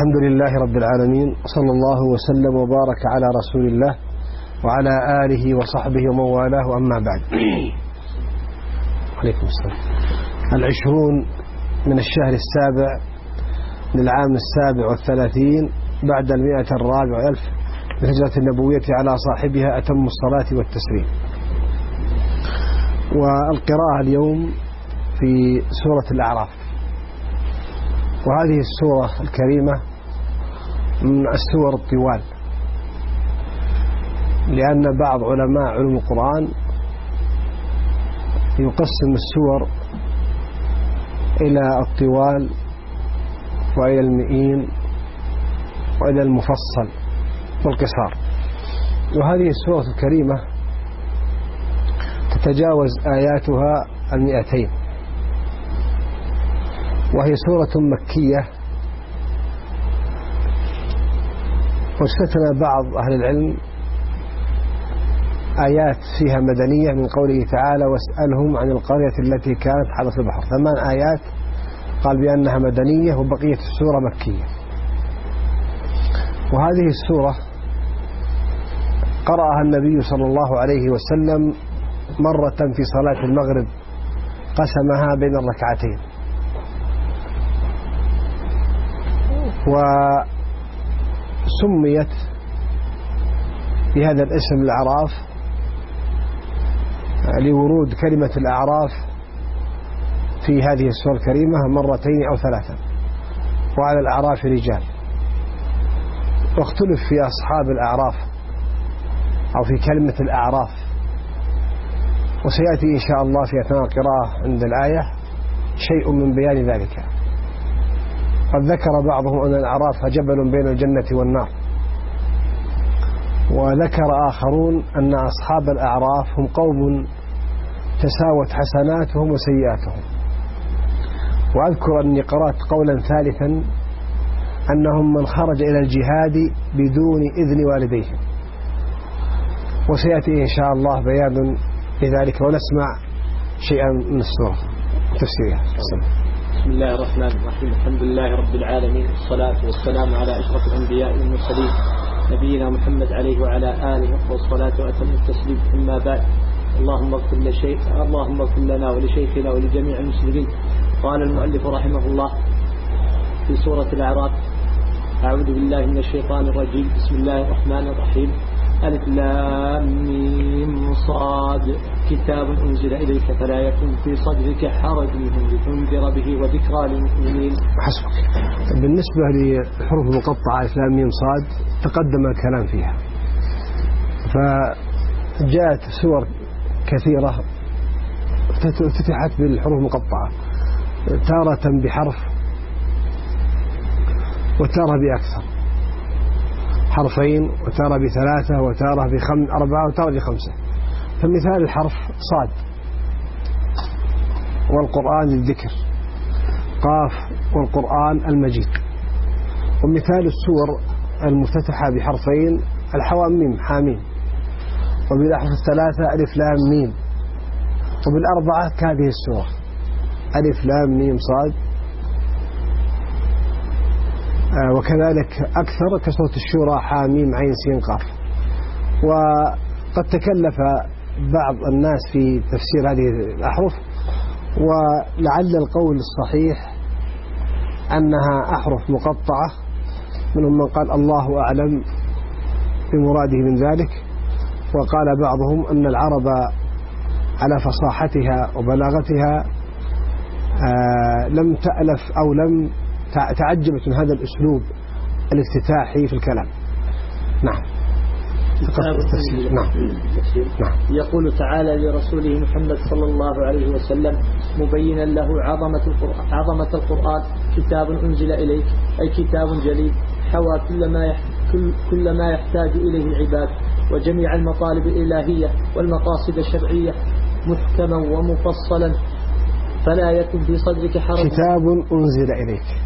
الحمد لله رب العالمين، صلى الله وسلم وبارك على رسول الله وعلى آله وصحبه ومن والاه، وأما بعد. عليكم السلام. 20 من الشهر السابع للعام 37 بعد 104 من الهجرة النبوية على صاحبها أتم الصلاة والتسليم. والقراءة اليوم في سورة الأعراف، وهذه السورة الكريمة من السور الطوال، لأن بعض علماء علوم القرآن يقسم السور إلى الطوال وإلى المئين وإلى المفصل والقصار. وهذه السورة الكريمة تتجاوز آياتها 200، وهي سورة مكية، واستثنى بعض أهل العلم آيات فيها مدنية من قوله تعالى: واسألهم عن القرية التي كانت حدث البحر. 8 آيات قال بأنها مدنية، وبقية السورة مكية. وهذه السورة قرأها النبي صلى الله عليه وسلم مرة في صلاة المغرب، قسمها بين الركعتين، وسميت بهذا الاسم الأعراف لورود كلمة الأعراف في هذه السورة الكريمة 2 أو 3، وعلى الأعراف رجال. واختلف في أصحاب الأعراف أو في كلمة الأعراف، وسيأتي إن شاء الله في أثناء القراءة عند الآية شيء من بيان ذلك. قد ذكر بعضهم أن الأعراف جبل بين الجنة والنار، وذكر آخرون أن أصحاب الأعراف هم قوم تساوت حسناتهم وسيئاتهم. وأذكر أني قرأت قولا ثالثا أنهم من خرج إلى الجهاد بدون إذن والديهم، وسيأتي إن شاء الله بيان لذلك، ونسمع شيئا من السورة تفسيرها. بسم الله الرحمن الرحيم. الحمد لله رب العالمين، والصلاة والسلام على أشرف الأنبياء والمرسلين نبينا محمد عليه وعلى آله والصلاة وأتم التسليم. أما بعد، اللهم اغفر لنا ولشيخنا ولجميع المسلمين. قال المؤلف رحمه الله في سورة الأعراف: أعوذ بالله من الشيطان الرجيم. بسم الله الرحمن الرحيم. ألف لام ميم صاد كتاب أنزل إليك فلا يكن في صدرك حرج منه لتنذر به وذكرى للمؤمنين. حسبك. بالنسبة للحروف المقطعة ألف لام ميم صاد تقدم الكلام فيها، فجاءت سور كثيرة افتتحت بالحروف المقطعة، تارة بحرف وتارة بأكثر، حرفين، وتارة ب3، وتارة ب4، وتارة ب5. فمثال الحرف صاد، والقرآن للذكر، قاف والقرآن المجيد. ومثال السور المفتتحة بحرفين الحواميم حامين، وبالأحرف 3 ألف لام ميم، وبال4 كهذه السورة ألف لام ميم صاد. وكذلك أكثر كسورة الشورى حاميم عين سين قاف. وقد تكلف بعض الناس في تفسير هذه الأحرف، ولعل القول الصحيح أنها أحرف مقطعة، منهم من قال الله أعلم بمراده من ذلك، وقال بعضهم أن العرب على فصاحتها وبلاغتها لم تألف أو لم تعجبت من هذا الأسلوب الافتتاحي في الكلام. نعم. نعم. يقول تعالى لرسوله محمد صلى الله عليه وسلم مبينا له عظمة القرآن: كتاب أنزل إليك، أي كتاب جليل حوى كل ما يحتاج إليه العباد وجميع المطالب الإلهية والمقاصد الشرعية، محكما ومفصلا، فلا يكن في صدرك حرج. كتاب أنزل إليك،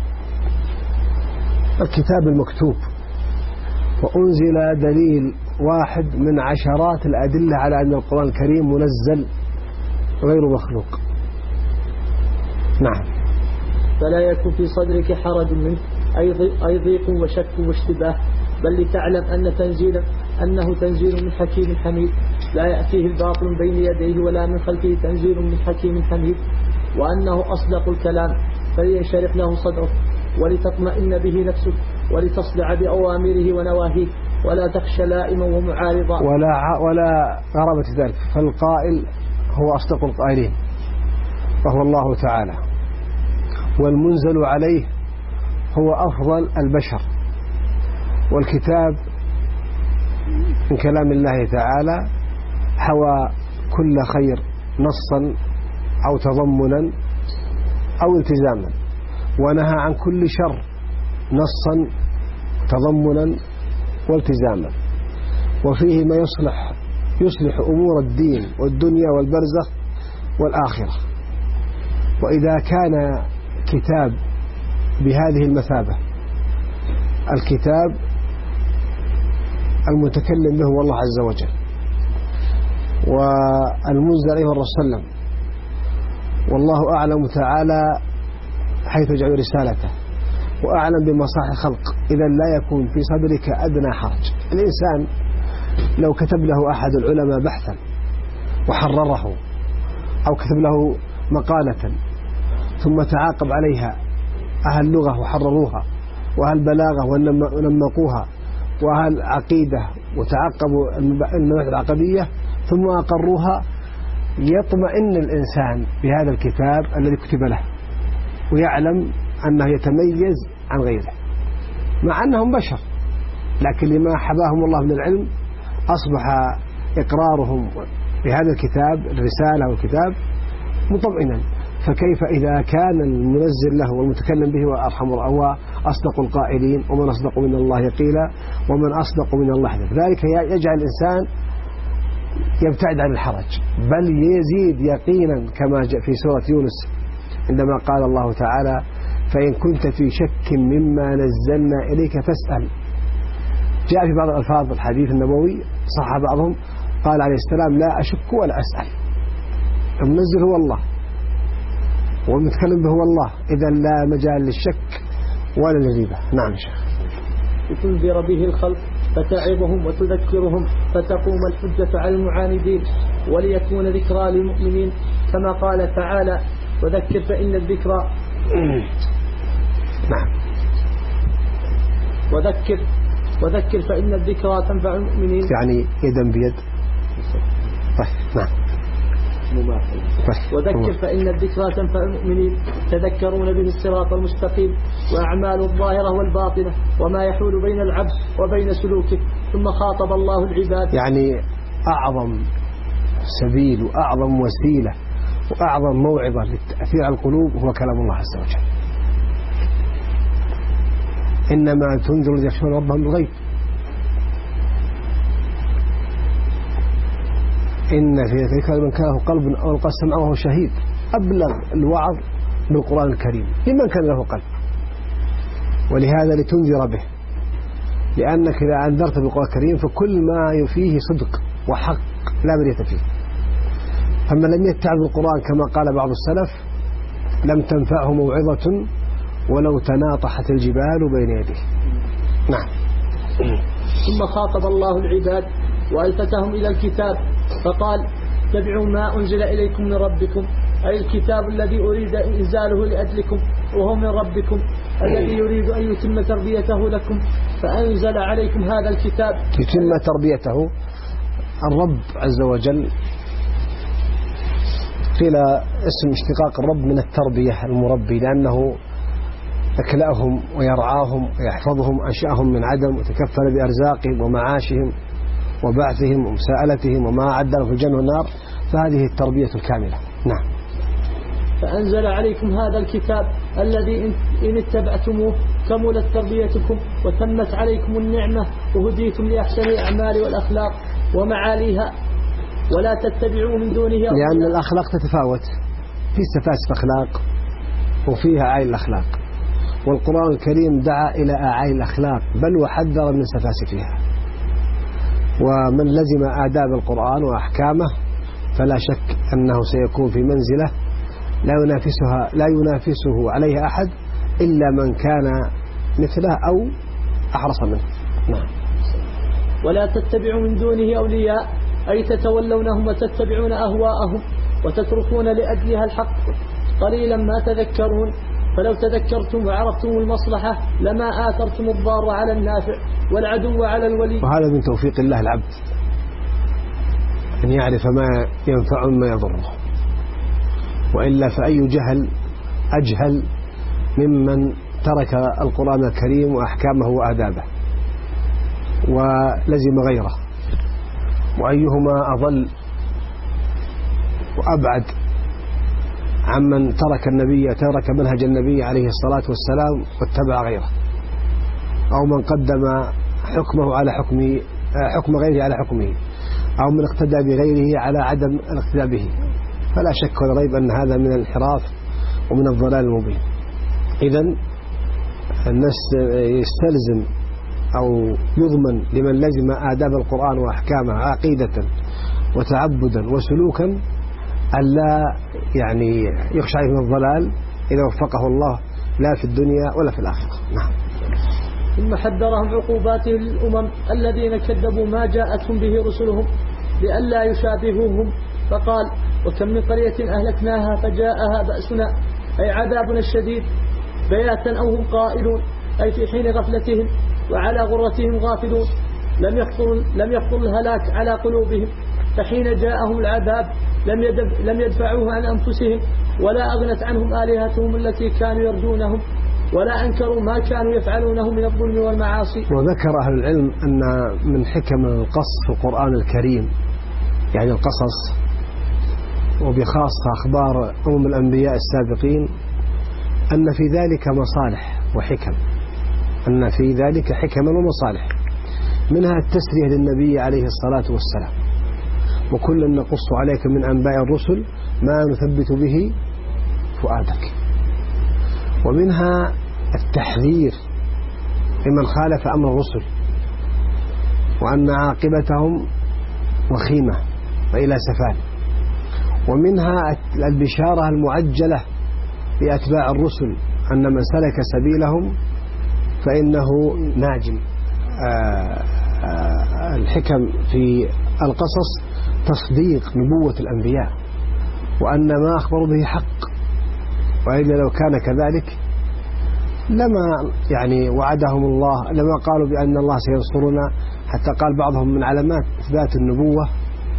الكتاب المكتوب، وأنزل دليل واحد من عشرات الأدلة على أن القرآن الكريم منزل غير مخلوق. نعم. فلا يكن في صدرك حرج منه أي ضيق وشك واشتباه، بل لتعلم أنه تنزيل من حكيم حميد، لا يأتيه الباطل من بين يديه ولا من خلفه، تنزيل من حكيم حميد، وأنه أصدق الكلام، فلينشرح له صدرك ولتطمئن به نفسك ولتصدع بأوامره ونواهيه، ولا تخشى لائما ومعارضا ولا غرابة ذلك، فالقائل هو أصدق القائلين وهو الله تعالى، والمنزل عليه هو أفضل البشر، والكتاب من كلام الله تعالى حوى كل خير نصا أو تضمنا أو التزاما، ونهى عن كل شر نصا تضمنا والتزاما، وفيه ما يصلح أمور الدين والدنيا والبرزخ والآخرة. وإذا كان كتاب بهذه المثابة، الكتاب المتكلم به هو الله عز وجل، والمنزل عليه الرسول صلى الله عليه وسلم، والله أعلم تعالى حيث جعل رسالته، وأعلم بمصالح الخلق، إذا لا يكون في صدرك أدنى حرج. الإنسان لو كتب له أحد العلماء بحثا وحرره، أو كتب له مقالة ثم تعاقب عليها أهل اللغة وحرروها، وأهل بلاغة ونمقوها، وأهل عقيدة وتعقبوا المباحث العقدية ثم أقروها، يطمئن الإنسان بهذا الكتاب الذي كتب له، ويعلم أنه يتميز عن غيره، مع أنهم بشر، لكن لما حباهم الله من العلم أصبح إقرارهم بهذا الكتاب الرسالة والكتاب مطمئنا. فكيف إذا كان المنزل له والمتكلم به وأرحم وأصدق القائلين، ومن أصدق من الله قيلا ومن أصدق من الله حديثا. ذلك يجعل الإنسان يبتعد عن الحرج، بل يزيد يقينا، كما جاء في سورة يونس عندما قال الله تعالى: فإن كنت في شك مما نزلنا إليك فاسأل. جاء في بعض الألفاظ الحديث النبوي صح بعضهم قال عليه السلام: لا أشك ولا أسأل. المنزل هو الله والمتكلم به هو الله، إذا لا مجال للشك ولا للريبة. نعم شيخ. لتنذر به الخلق فتعظهم وتذكرهم فتقوم الحجة على المعاندين، وليكون ذكرى للمؤمنين، كما قال تعالى: وذكر فإن الذكرى نعم وذكر فإن الذكرى تنفع المؤمنين، يعني يدا بيد. طيب نعم. وذكر فإن الذكرى تنفع المؤمنين، تذكرون به الصراط المستقيم وأعمال الظاهرة والباطنة وما يحول بين العبد وبين سلوكه. ثم خاطب الله العباد، يعني أعظم سبيل وأعظم وسيلة وأعظم موعظة للتأثير على القلوب هو كلام الله عز وجل. إنما تنذر الذين يخشون ربهم بالغيب، إن في ذلك من كان له قلب أو ألقى السمع وهو شهيد. أبلغ الوعظ بالقرآن الكريم لمن كان له قلب، ولهذا لتنذر به، لأنك إذا أنذرت بالقرآن الكريم فكل ما فيه صدق وحق لا مرية فيه. فمن لم يتعظ بالقرآن كما قال بعض السلف لم تنفعه موعظة ولو تناطحت الجبال بين يديه. نعم. ثم خاطب الله العباد وألفتهم إلى الكتاب فقال: اتبعوا ما أنزل إليكم من ربكم، أي الكتاب الذي أريد إنزاله لأجلكم، وهو من ربكم الذي يريد أن يتم تربيته لكم، فأنزل عليكم هذا الكتاب. يتم تربيته. الرب عز وجل قيل اسم اشتقاق الرب من التربية، المربي، لأنه أكلأهم ويرعاهم ويحفظهم، أنشأهم من عدم وتكفل بأرزاقهم ومعاشهم وبعثهم ومساءلتهم وما أعد لهم في الجنة والنار، فهذه التربية الكاملة. نعم. فأنزل عليكم هذا الكتاب الذي إن اتبعتموه كملت تربيتكم وتمت عليكم النعمة وهديتم لأحسن الأعمال والأخلاق ومعاليها، ولا تتبعوا من دونه أولياء. لأن الأخلاق تتفاوت، في سفاسف أخلاق وفيها أعالي الأخلاق، والقرآن الكريم دعا إلى أعالي الأخلاق بل وحذر من سفاسفها. ومن لزم آداب القرآن وأحكامه فلا شك أنه سيكون في منزلة لا ينافسه عليها أحد إلا من كان مثله أو أحرص منه. نعم. ولا تتبعوا من دونه أولياء أي تتولونهم وتتبعون أهواءهم وتتركون لأجلها الحق، قليلا ما تذكرون. فلو تذكرتم وعرفتم المصلحة لما آثرتم الضار على النافع والعدو على الولي. وهذا من توفيق الله العبد أن يعرف ما ينفع وما يضره، وإلا فأي جهل أجهل ممن ترك القرآن الكريم وأحكامه وآدابه ولزم غيره، وأيهما أضل وأبعد عمن ترك منهج النبي عليه الصلاة والسلام واتبع غيره، أو من قدم حكمه على حكم غيره على حكمه، أو من اقتدى بغيره على عدم الاقتداء به. فلا شك ولا ريب أن هذا من الانحراف ومن الضلال المبين. إذن الناس يستلزم أو يضمن لمن لزم آداب القرآن وأحكامه عقيدة وتعبدا وسلوكا ألا يعني يخشى عليه من الضلال إذا وفقه الله لا في الدنيا ولا في الآخرة. نعم. ثم حذرهم عقوباته للأمم الذين كذبوا ما جاءتهم به رسلهم لئلا يشابهوهم، فقال: وكم من قرية أهلكناها فجاءها بأسنا أي عذابنا الشديد بياتا أو هم قائلون، أي في حين غفلتهم وعلى غرتهم غافلون، لم يخطر الهلاك على قلوبهم، فحين جاءهم العذاب لم يدفعوه عن أنفسهم ولا أغنت عنهم آلهتهم التي كانوا يرجونهم ولا أنكروا ما كانوا يفعلونه من الظلم والمعاصي. وذكر أهل العلم أن من حكم القصص في القرآن الكريم، يعني القصص وبخاصة أخبار الأنبياء السابقين، أن في ذلك مصالح وحكم، أن في ذلك حكما ومصالح، منها التسلية للنبي عليه الصلاة والسلام، وكل نقص عليك من أنباء الرسل ما نثبت به فؤادك، ومنها التحذير لمن خالف أمر الرسل وأن عاقبتهم وخيمة وإلى سفال، ومنها البشارة المعجلة بأتباع الرسل أن من سلك سبيلهم فإنه ناجم. الحكم في القصص تصديق نبوة الأنبياء وأن ما أخبروا به حق، وإلا لو كان كذلك لما يعني وعدهم الله، لما قالوا بأن الله سينصرنا، حتى قال بعضهم من علامات إثبات النبوة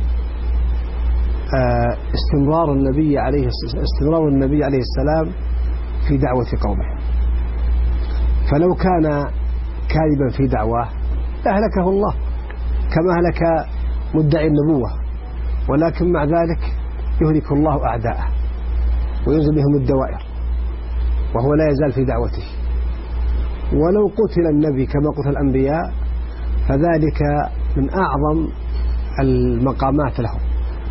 استمرار النبي عليه السلام في دعوة قومه، فلو كان كاذبا في دعواه لأهلكه الله كما أهلك مدعي النبوة، ولكن مع ذلك يهلك الله أعداءه وينزل بهم الدوائر وهو لا يزال في دعوته. ولو قتل النبي كما قتل الأنبياء فذلك من أعظم المقامات له.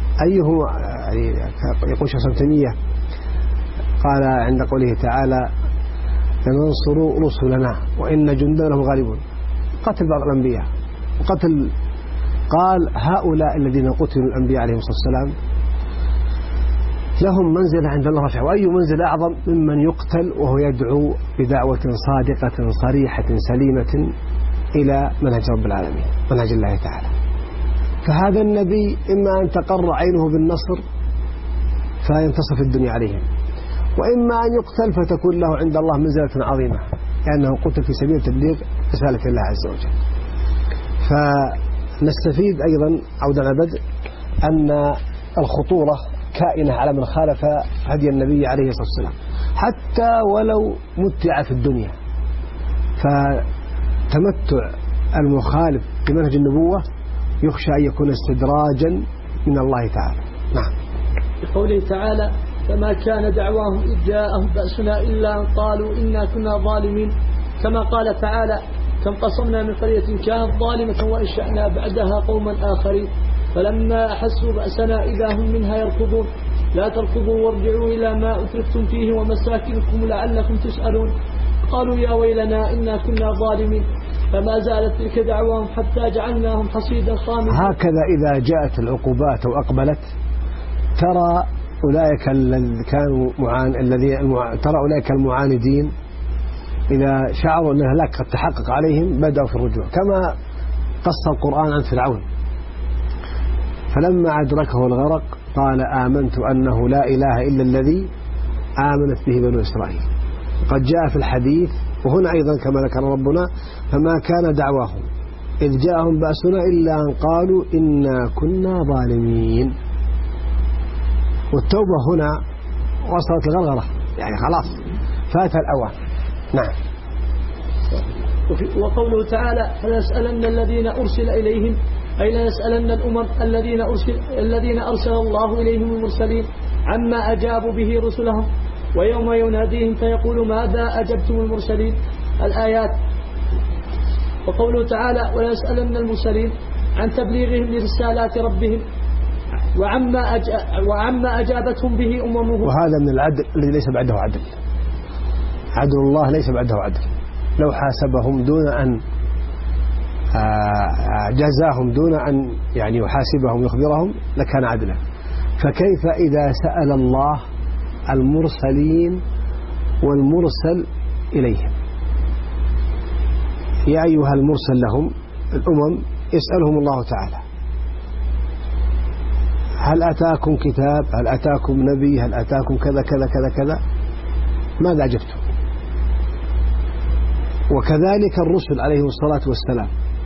يقول شيخ تيمية قال عند قوله تعالى: لننصر رسلنا وإن جندنا لهم غالبون، قتل بعض الأنبياء وقتل، قال: هؤلاء الذين قتلوا الأنبياء عليهم الصلاة والسلام لهم منزلة عند الله رفيعة، وأي منزل أعظم ممن يقتل وهو يدعو بدعوة صادقة صريحة سليمة إلى منهج رب العالمين، منهج الله تعالى. فهذا النبي إما أن تقر عينه بالنصر فينتصف الدنيا عليهم، وإما أن يقتل فتكون له عند الله منزلة عظيمة لأنه قتل في سبيل تبليغ رسالة الله عز وجل. فنستفيد أيضا عودا على بدء أن الخطورة كائنة على من خالف هدي النبي عليه الصلاة والسلام حتى ولو متع في الدنيا، فتمتع المخالف بمنهج النبوة يخشى أن يكون استدراجا من الله تعالى. نعم. بقوله تعالى: فما كان دعواهم إذ جاءهم بأسنا إلا أن قالوا إنا كنا ظالمين، كما قال تعالى: كم قصمنا من قرية كانت ظالمة وإنشأنا بعدها قوما آخرين فلما أحسوا بأسنا إذا هم منها يركضون لا تركضوا وارجعوا إلى ما أترفتم فيه ومساكنكم لعلكم تسألون قالوا يا ويلنا إنا كنا ظالمين فما زالت تلك دعواهم حتى جعلناهم حصيدا خامدا. هكذا إذا جاءت العقوبات وأقبلت ترى أولئك الذين كانوا ترى أولئك المعاندين إذا شعروا أن الهلاك قد تحقق عليهم بدأوا في الرجوع، كما قص القرآن عن فرعون فلما أدركه الغرق قال آمنت أنه لا إله إلا الذي آمنت به بنو إسرائيل. قد جاء في الحديث وهنا أيضا كما ذكر ربنا فما كان دعواهم إذ جاءهم بأسنا إلا أن قالوا إنا كنا ظالمين. والتوبة هنا وصلت الغرغرة، يعني خلاص فات الأوان. نعم. وقوله تعالى فليسألن الذين أرسل إليهم، أي ليسألن الأمم الذين أرسل الله إليهم المرسلين عما أجابوا به رسلهم ويوم يناديهم فيقول ماذا أجبتم المرسلين، الآيات. وقوله تعالى وليسألن المرسلين عن تبليغهم لرسالات ربهم وعما أجابتهم به أممهم. وهذا من العدل الذي ليس بعده عدل. عدل الله ليس بعده عدل. لو حاسبهم دون أن جزاهم دون أن يعني يحاسبهم ويخبرهم لكان عدلا. فكيف إذا سأل الله المرسلين والمرسل إليهم؟ يا أيها المرسل لهم الأمم يسألهم الله تعالى هل أتاكم كتاب، هل أتاكم نبي، هل أتاكم كذا كذا كذا كذا، ماذا أجبتم؟ وكذلك الرسل عليهم الصلاة والسلام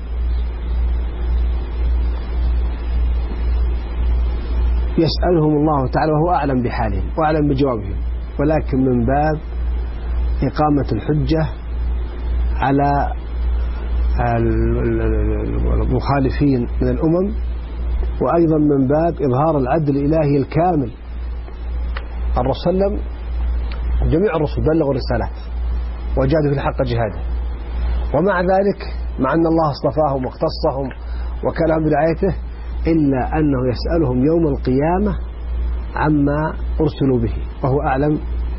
يسألهم الله تعالى وهو أعلم بحالهم وأعلم بجوابهم، ولكن من باب إقامة الحجة على المخالفين من الأمم، وأيضا من باب إظهار العدل الإلهي الكامل. الرسول صلى الله عليه وسلم جميع الرسل بلغوا الرسالات وجاهدوا في الحق جهاده، ومع ذلك مع أن الله اصطفاهم واختصهم وكلهم برعايته إلا أنه يسألهم يوم القيامة عما أرسلوا به وهو أعلم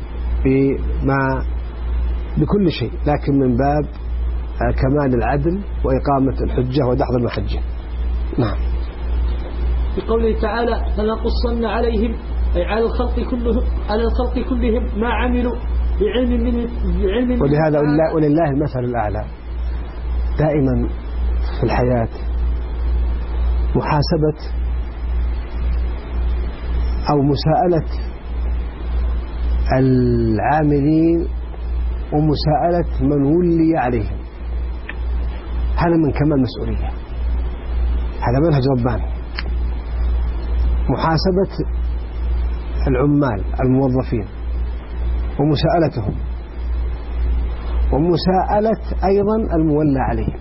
بكل شيء، لكن من باب كمال العدل وإقامة الحجة ودحض المحجة. نعم. بقوله تعالى فلنقصن عليهم أي على الخلق كلهم ما عملوا بعلم ولهذا ولله المثل الأعلى دائما في الحياة محاسبة أو مساءلة العاملين ومساءلة من ولي عليهم، هذا من كمال المسؤولية، هذا منهج رباني. محاسبة العمال الموظفين ومساءلتهم ومساءلة أيضا المولى عليهم.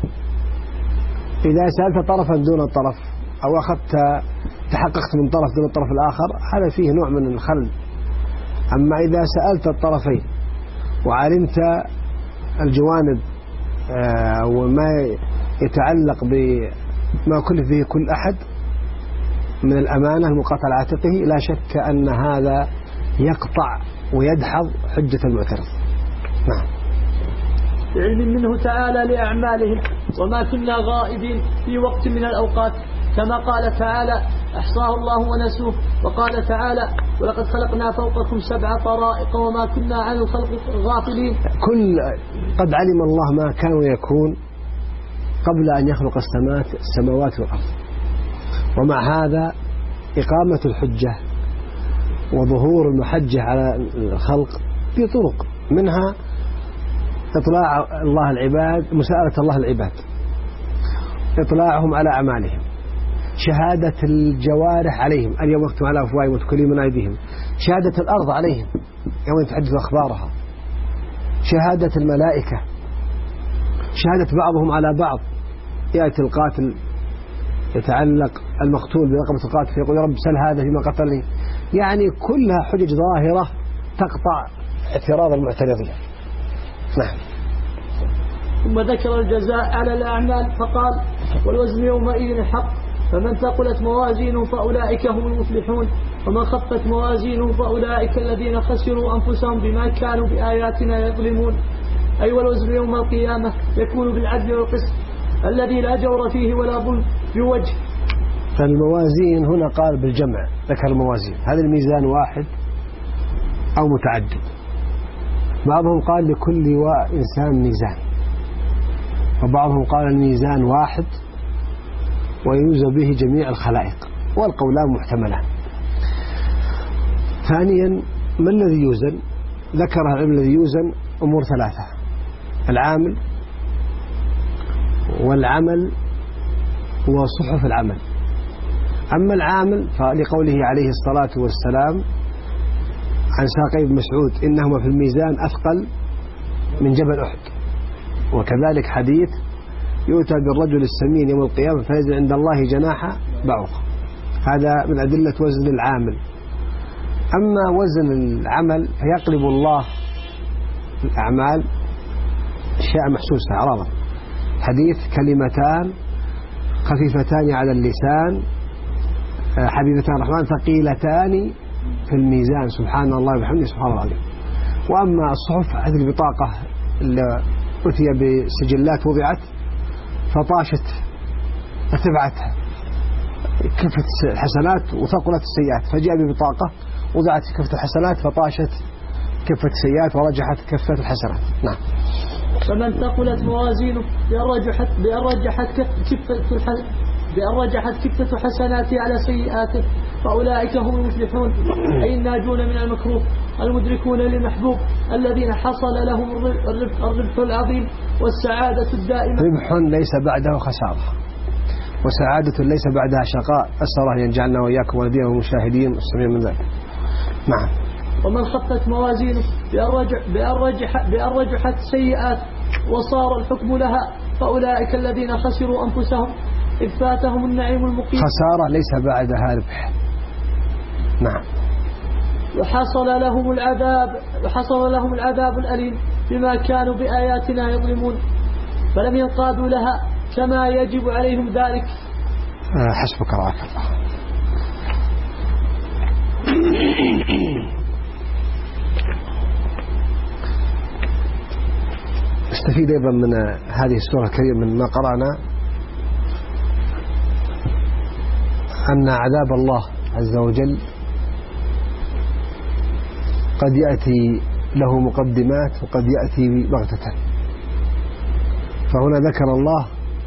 إذا سألت طرفا دون طرف أو أخذت تحققت من طرف دون الطرف الآخر هذا فيه نوع من الخلل. أما إذا سألت الطرفين وعلمت الجوانب وما يتعلق بما كلف به كل أحد من الأمانة المقاطعة على عاتقه، لا شك أن هذا يقطع ويدحض حجة المعترض. نعم. بعلم منه تعالى لأعمالهم وما كنا غائبين في وقت من الأوقات، كما قال تعالى أحصاه الله ونسوه، وقال تعالى ولقد خلقنا فوقكم 7 طرائق وما كنا عن الخلق غافلين. قد علم الله ما كان ويكون قبل أن يخلق السماوات والأرض، ومع هذا إقامة الحجة وظهور المحجة على الخلق في طرق، منها إطلاع الله العباد، مساءلة الله العباد، إطلاعهم على أعمالهم، شهادة الجوارح عليهم اليوم يختم على أفواههم وتكلمنا أيديهم، شهادة الأرض عليهم يوم تحدث أخبارها، شهادة الملائكة، شهادة بعضهم على بعض. يأتي القاتل يتعلق المقتول برقبة القاتل فيقول يا رب سل هذا فيما قتلني، يعني كلها حجج ظاهرة تقطع اعتراض المعترضين. نعم. ثم ذكر الجزاء على الأعمال فقال والوزن يومئذ حق، فمن ثقلت موازينه فأولئك هم المفلحون، ومن خفت موازينه فأولئك الذين خسروا أنفسهم بما كانوا بآياتنا يظلمون. أي والوزن يوم القيامة يكون بالعدل والقسط الذي لا جور فيه ولا ظلم بوجه. فالموازين هنا قال بالجمع، ذكر الموازين، هذا الميزان واحد أو متعدد. بعضهم قال لكل إنسان ميزان، وبعضهم قال الميزان واحد ويوزن به جميع الخلائق، والقولان محتملان. ثانيا، ما الذي يوزن؟ ذكر العلم الذي يوزن أمور ثلاثة: العامل والعمل وصحف العمل. أما العامل فلقوله عليه الصلاة والسلام عن ساقي بن مسعود إنهما في الميزان أثقل من جبل أحد. وكذلك حديث يؤتى بالرجل السمين يوم القيامة فيزن عند الله جناح بعوضة. هذا من أدلة وزن العامل. أما وزن العمل فيقلب الله الأعمال شيئا محسوسا عرضا. حديث كلمتان خفيفتان على اللسان حبيبتان الرحمن ثقيلتان في الميزان، سبحان الله وبحمده سبحان الله العظيم. وأما الصحف هذه البطاقة اللي أتي بسجلات وضعت فطاشت اتبعتها كفة الحسنات وثقلت السيئات، فجاء ببطاقة وضعت في كفة الحسنات فطاشت كفة السيئات ورجحت كفة الحسنات. نعم. فمن ثقلت موازينه بأن رجحت كفة حسناته على سيئاته فأولئك هم المفلحون، أي الناجون من المكروه المدركون للمحبوب الذين حصل لهم الربح العظيم والسعادة الدائمة. ربح ليس بعده خسارة، وسعادة ليس بعدها شقاء. أسأل الله أن يجعلنا وإياكم والذين هم المشاهدين والسميع من ذلك. نعم. ومن خفت موازينه بأن رجحت سيئات وصار الحكم لها فأولئك الذين خسروا أنفسهم إذ فاتهم النعيم المقيم. خسارة ليس بعدها ربح. نعم. وحصل لهم العذاب الأليم بما كانوا بآياتنا يظلمون فلم ينقادوا لها كما يجب عليهم ذلك. حسبك رعاك الله. استفيد أيضا من هذه السورة الكريمة من ما قرأنا أن عذاب الله عز وجل قد يأتي له مقدمات وقد يأتي بغتة. فهنا ذكر الله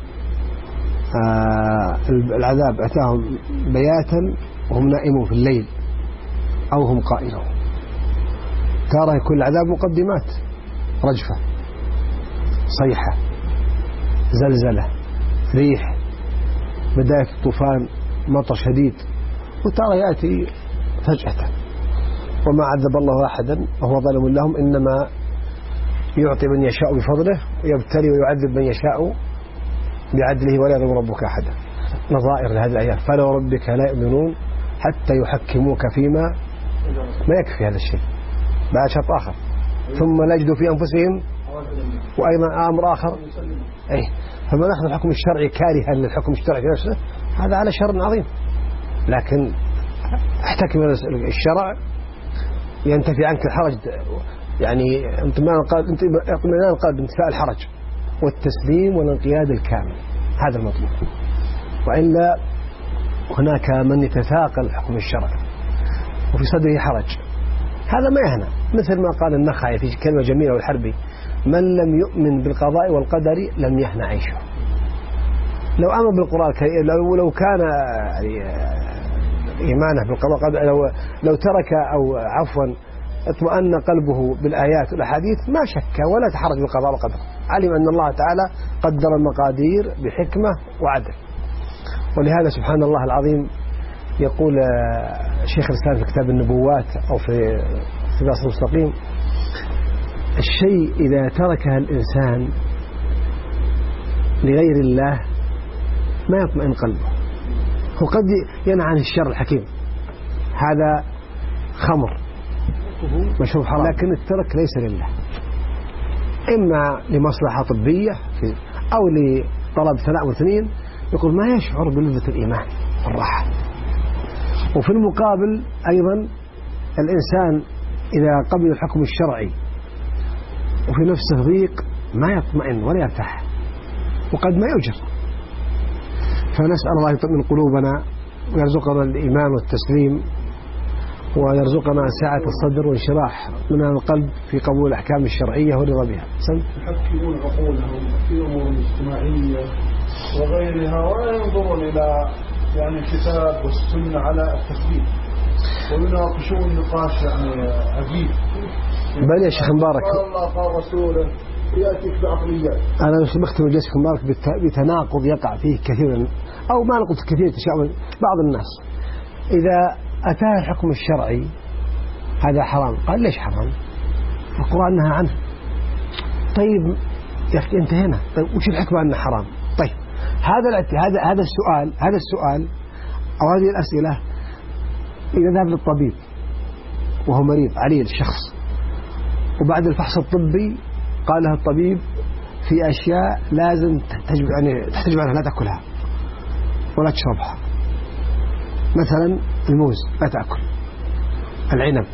العذاب أتاهم بياتا وهم نائمون في الليل أو هم قائلون. ترى كل عذاب مقدمات: رجفة، صيحة، زلزلة، ريح، بداية الطوفان، مطر شديد، وترى يأتي فجأة. وما عذب الله أحدا وهو ظالم لهم، إنما يعطي من يشاء بفضله ويبتلي ويعذب من يشاء بعدله ولا يظلم ربك أحدا. نظائر لهذه الآيات: فلا وربك لا يؤمنون حتى يحكموك فيما ما يكفي هذا الشيء بعد شرط آخر ثم لا يجدوا في أنفسهم وأيضا أمر آخر. فما نأخذ الحكم الشرعي كارها للحكم الشرعي في نفسه هذا على شر عظيم. لكن احتكم الشرع ينتفي عنك الحرج، يعني اطمئنان القلب بانتفاء الحرج والتسليم والانقياد الكامل، هذا المطلوب. وإلا هناك من يتثاقل حكم الشرع وفي صدره حرج، هذا ما يهنى. مثل ما قال النخعي في كلمة جميلة والحربي: من لم يؤمن بالقضاء والقدر لم يهنى عيشه. لو آمن بالقرآن لو كان إيمانه بالقضاء والقدر لو ترك أو عفوا اطمأن قلبه بالآيات والأحاديث ما شك ولا تحرج بالقضاء والقدر، علم أن الله تعالى قدر المقادير بحكمة وعدل. ولهذا سبحان الله العظيم يقول شيخ الإسلام في كتاب النبوات أو في الصراط المستقيم: الشيء إذا تركها الإنسان لغير الله ما يطمئن قلبه. هو قد ينهى عن الشر الحكيم، هذا خمر مشروب حرام، لكن الترك ليس لله، إما لمصلحة طبية أو لطلب ثناء واثنين، يقول ما يشعر بلذة الإيمان والراحة. وفي المقابل أيضا الإنسان إذا قبل الحكم الشرعي وفي نفسه ضيق ما يطمئن ولا يرتاح وقد ما يؤجر. فنسأل الله يطمئن قلوبنا ويرزقنا الإيمان والتسليم وأن يرزقنا سعة الصدر وانشراح من القلب في قبول الأحكام الشرعية والرضا بها. يحكمون عقولهم في أمور اجتماعية وغيرها ولا ينظرون إلى يعني الكتاب والسنة على التثبيت ويناقشون النقاش يعني عجيب. بل يا شيخ مبارك قال الله قال رسوله يأتيك بعقليات. أنا بختم الجلسة شيخ مبارك بتناقض يقع فيه كثيرا، أو ما نقول كثير، بعض الناس إذا أتاه الحكم الشرعي هذا حرام، قال ليش حرام؟ القرآن نهى عنه. طيب يا أخي أنت هنا، طيب وش الحكمة أنه حرام؟ طيب هذا السؤال أو هذه الأسئلة إذا ذهب للطبيب وهو مريض عليه الشخص، وبعد الفحص الطبي قال له الطبيب في أشياء لازم تحتجب عنها، لا تأكلها ولا تشربها، مثلا الموز لا تأكل، العنب،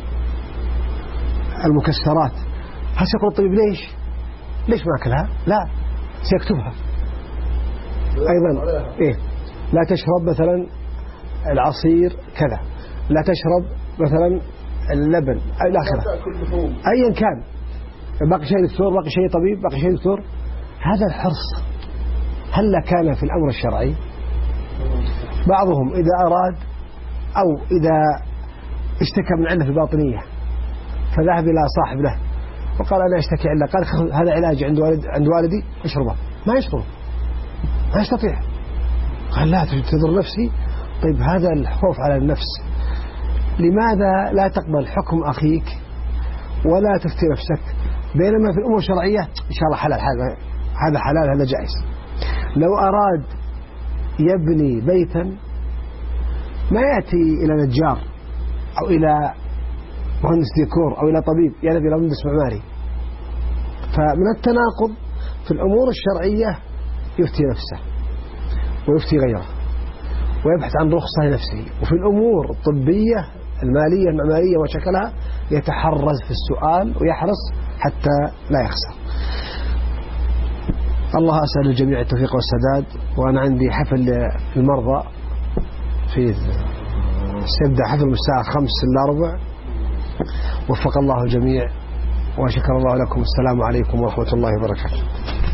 المكسرات. هل سيقول الطبيب ليش ما أكلها؟ لا، سيكتبها أيضا. لا تشرب مثلا العصير كذا، لا تشرب مثلا اللبن إلى آخره، أيا كان. باقي شيء دكتور، باقي شيء طبيب، باقي شيء دكتور. هذا الحرص هل كان في الأمر الشرعي؟ بعضهم إذا أراد أو إذا اشتكى من علة في الباطنية فذهب إلى صاحب له وقال أنا اشتكي علة، قال هذا علاج عند والدي اشربه، ما يشرب، ما يستطيع. قال لا تضر نفسي. طيب هذا الخوف على النفس. لماذا لا تقبل حكم أخيك ولا تفتي نفسك؟ بينما في الأمور الشرعية إن شاء الله حلال، هذا حلال، هذا جائز. لو أراد يبني بيتا ما يأتي إلى نجار أو إلى مهندس ديكور أو إلى طبيب، يذهب إلى مهندس معماري. فمن التناقض في الأمور الشرعية يفتي نفسه ويفتي غيره ويبحث عن رخصة لنفسه، وفي الأمور الطبية المالية المعمارية وشكلها يتحرز في السؤال ويحرص حتى لا يخسر. الله أسأل الجميع التوفيق والسداد. وأنا عندي حفل المرضى سيبدأ حفل الساعة 5:45. وفق الله الجميع وشكر الله لكم. السلام عليكم ورحمة الله وبركاته.